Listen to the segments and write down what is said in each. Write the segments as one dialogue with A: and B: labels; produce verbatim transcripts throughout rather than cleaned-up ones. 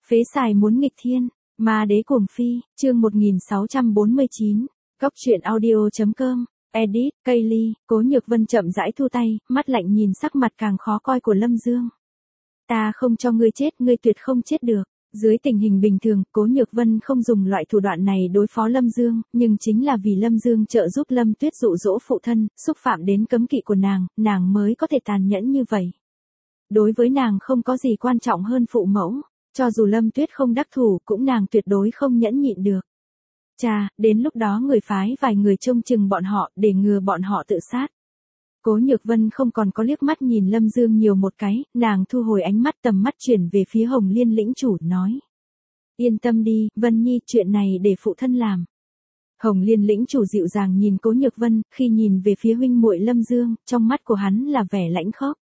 A: Phế xài muốn nghịch thiên, ma đế cuồng phi, chương một nghìn sáu trăm bốn mươi chín, Cóc truyện audio.com, edit, Kaylee, Cố Nhược Vân chậm rãi thu tay, mắt lạnh nhìn sắc mặt càng khó coi của Lâm Dương. Ta không cho ngươi chết, ngươi tuyệt không chết được. Dưới tình hình bình thường, Cố Nhược Vân không dùng loại thủ đoạn này đối phó Lâm Dương, nhưng chính là vì Lâm Dương trợ giúp Lâm Tuyết dụ dỗ phụ thân, xúc phạm đến cấm kỵ của nàng, nàng mới có thể tàn nhẫn như vậy. Đối với nàng không có gì quan trọng hơn phụ mẫu, cho dù Lâm Tuyết không đắc thủ cũng nàng tuyệt đối không nhẫn nhịn được. Chà, đến lúc đó người phái vài người trông chừng bọn họ để ngừa bọn họ tự sát. Cố Nhược Vân không còn có liếc mắt nhìn Lâm Dương nhiều một cái, nàng thu hồi ánh mắt tầm mắt chuyển về phía Hồng Liên lĩnh chủ nói. Yên tâm đi, Vân Nhi, chuyện này để phụ thân làm. Hồng Liên lĩnh chủ dịu dàng nhìn Cố Nhược Vân, khi nhìn về phía huynh muội Lâm Dương, trong mắt của hắn là vẻ lãnh khốc.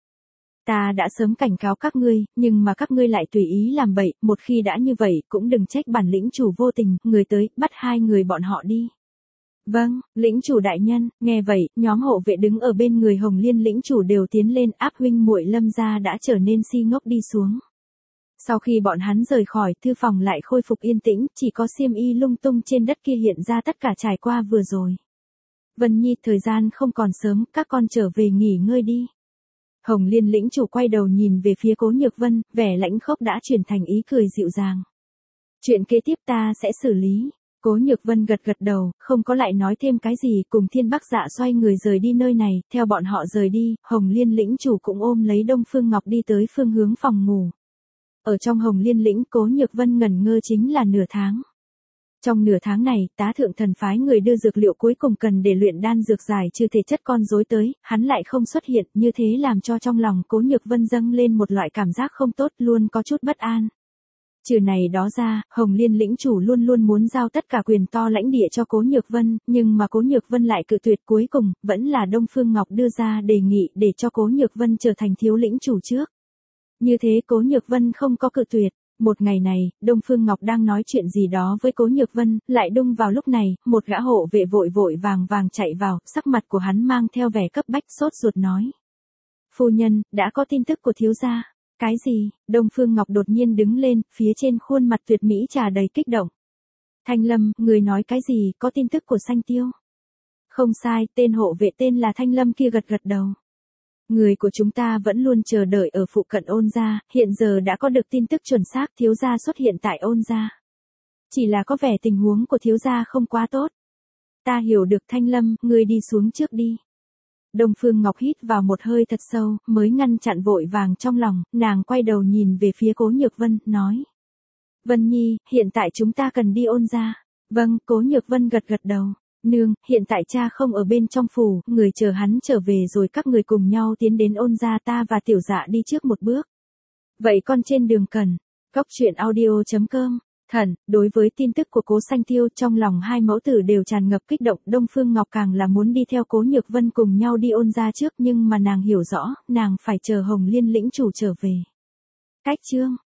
A: Ta đã sớm cảnh cáo các ngươi, nhưng mà các ngươi lại tùy ý làm bậy, một khi đã như vậy cũng đừng trách bản lĩnh chủ vô tình, người tới, bắt hai người bọn họ đi. Vâng, lĩnh chủ đại nhân, nghe vậy, nhóm hộ vệ đứng ở bên người Hồng Liên lĩnh chủ đều tiến lên áp huynh muội Lâm gia đã trở nên si ngốc đi xuống. Sau khi bọn hắn rời khỏi, thư phòng lại khôi phục yên tĩnh, chỉ có xiêm y lung tung trên đất kia hiện ra tất cả trải qua vừa rồi. Vân Nhi, thời gian không còn sớm, các con trở về nghỉ ngơi đi. Hồng Liên lĩnh chủ quay đầu nhìn về phía Cố Nhược Vân, vẻ lãnh khốc đã chuyển thành ý cười dịu dàng. Chuyện kế tiếp ta sẽ xử lý. Cố Nhược Vân gật gật đầu, không có lại nói thêm cái gì, cùng Thiên Bắc Dạ xoay người rời đi nơi này, theo bọn họ rời đi, Hồng Liên lĩnh chủ cũng ôm lấy Đông Phương Ngọc đi tới phương hướng phòng ngủ. Ở trong Hồng Liên lĩnh, Cố Nhược Vân ngẩn ngơ chính là nửa tháng. Trong nửa tháng này, tá thượng thần phái người đưa dược liệu cuối cùng cần để luyện đan dược giải trừ thể chất con rối tới, hắn lại không xuất hiện, như thế làm cho trong lòng Cố Nhược Vân dâng lên một loại cảm giác không tốt, luôn có chút bất an. Trừ này đó ra, Hồng Liên lĩnh chủ luôn luôn muốn giao tất cả quyền to lãnh địa cho Cố Nhược Vân, nhưng mà Cố Nhược Vân lại cự tuyệt, cuối cùng, vẫn là Đông Phương Ngọc đưa ra đề nghị để cho Cố Nhược Vân trở thành thiếu lĩnh chủ trước. Như thế Cố Nhược Vân không có cự tuyệt. Một ngày này, Đông Phương Ngọc đang nói chuyện gì đó với Cố Nhược Vân, lại đung vào lúc này, một gã hộ vệ vội vội vàng vàng chạy vào, sắc mặt của hắn mang theo vẻ cấp bách sốt ruột nói. Phu nhân, đã có tin tức của thiếu gia. Cái gì? Đông Phương Ngọc đột nhiên đứng lên, phía trên khuôn mặt tuyệt mỹ trà đầy kích động. Thanh Lâm, người nói cái gì, có tin tức của Sanh Tiêu? Không sai, tên hộ vệ tên là Thanh Lâm kia gật gật đầu. Người của chúng ta vẫn luôn chờ đợi ở phụ cận Ôn gia, hiện giờ đã có được tin tức chuẩn xác, thiếu gia xuất hiện tại Ôn gia. Chỉ là có vẻ tình huống của thiếu gia không quá tốt. Ta hiểu được, Thanh Lâm, ngươi đi xuống trước đi. Đông Phương Ngọc hít vào một hơi thật sâu, mới ngăn chặn vội vàng trong lòng, nàng quay đầu nhìn về phía Cố Nhược Vân, nói. Vân Nhi, hiện tại chúng ta cần đi Ôn gia. Vâng, Cố Nhược Vân gật gật đầu. Nương, hiện tại cha không ở bên trong phủ, người chờ hắn trở về rồi các người cùng nhau tiến đến Ôn gia, ta và tiểu dạ đi trước một bước. Vậy con trên đường cần. Cóc truyện audio.com. Thần, đối với tin tức của Cố Sanh Tiêu, trong lòng hai mẫu tử đều tràn ngập kích động, Đông Phương Ngọc càng là muốn đi theo Cố Nhược Vân cùng nhau đi Ôn gia trước, nhưng mà nàng hiểu rõ, nàng phải chờ Hồng Liên lĩnh chủ trở về. Cách chương